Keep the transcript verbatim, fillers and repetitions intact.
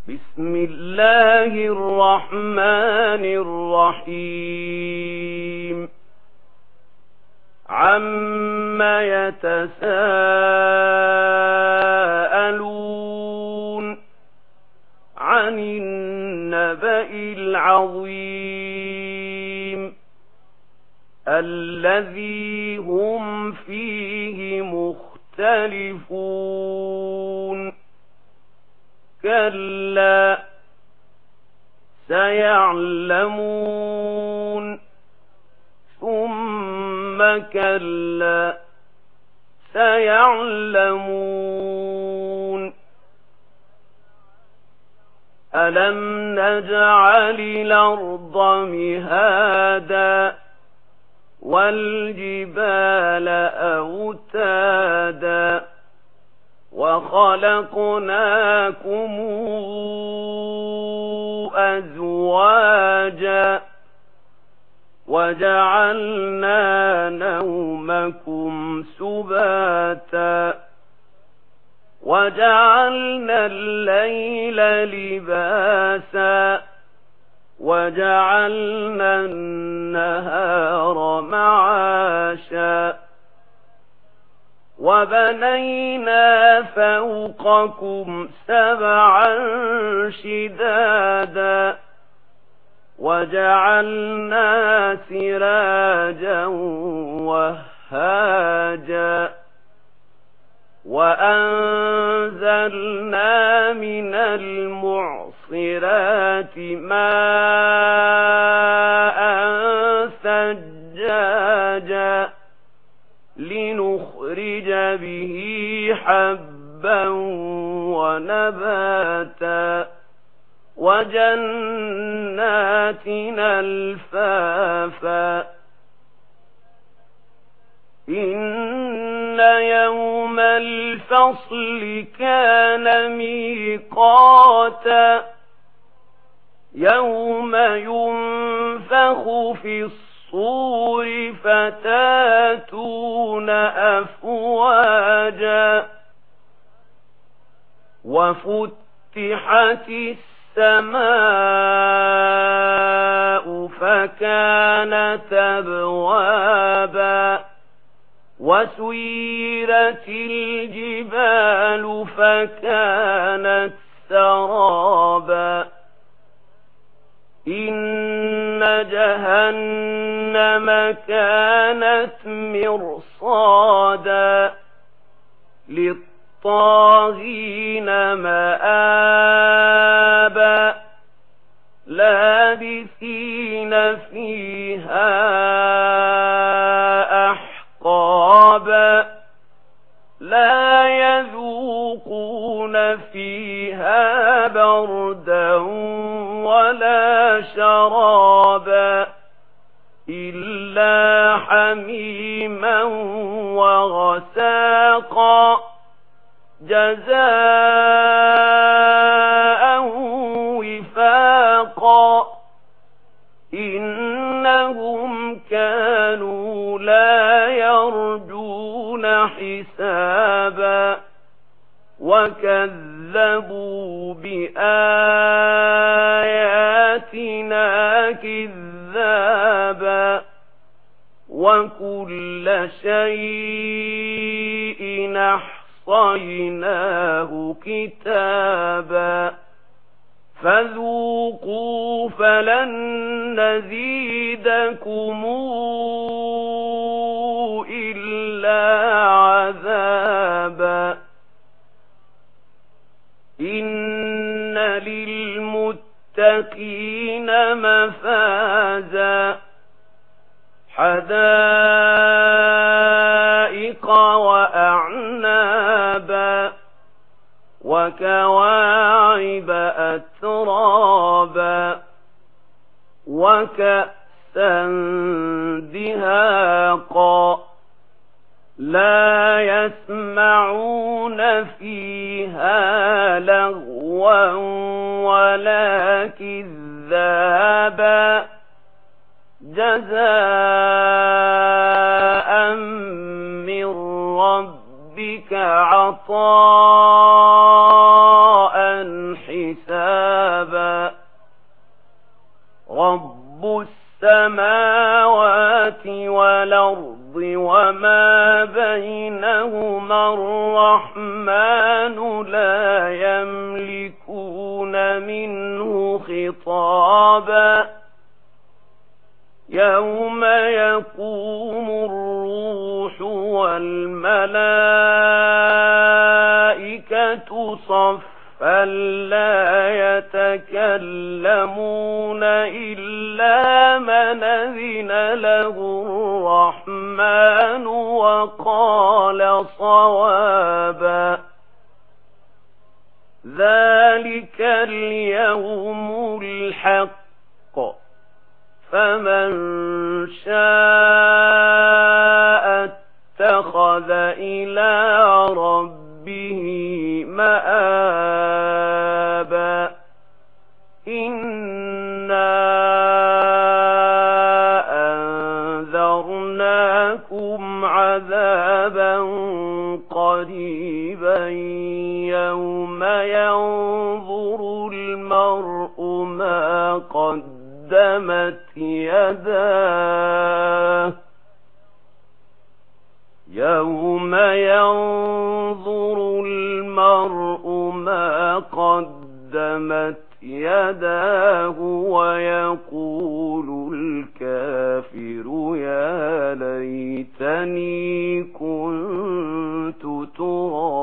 بسم الله الرحمن الرحيم عَمَّ يتساءلون عن النبأ العظيم الذي هم فيه مختلفون كلا سيعلمون ثم كلا سيعلمون ألم نجعل الأرض مهادا والجبال أوتادا وخلقناكم أزواجا وجعلنا نومكم سباتا وجعلنا الليل لباسا وجعلنا النهار معاشا وبنينا فوقكم سبعا شدادا وجعلنا سراجا وهاجا وأنزلنا من المعصرات ماء ثجاجا لنخرج به حبا ونباتا وجنات ألفافا إن يوم الفصل كان ميقاتا يوم ينفخ في الصور فتاتون أفواجا وفتحت السماء فكانت أبوابا وسيرت الجبال فكانت سرابا إن جهنم كانت مرصادا للطاغين مآبا لابثين فيها أحقابا لا يذوقون فيها بردا ولا شرابا إلا حميما وغساقا جزاء وفاقا إنهم كانوا لا يرجون حسابا وكذبوا بآياتنا كذابا وكل شيء أحصيناه كتابا فذوقوا فلن نزيدكم إلا عذابا إن للمتقين مفازا حدائق وأعنابا وكواعب أترابا وكأسا دهاقا لا يسمعون فيها لغوا ولا كذابا جزاء من ربك عطاء حسابا والملائكة صفا لا يتكلمون إلا من أذن له الرحمن وقال صوابا ذلك اليوم الحق فمن شاء اتخذ إلى ربه مآبا إنا أنذرناكم عذابا قريبا يوم ينظر المرء ما قدمت يداه يوم ينظر المرء ما قدمت يداه ويقول الكافر يا ليتني كنت ترابا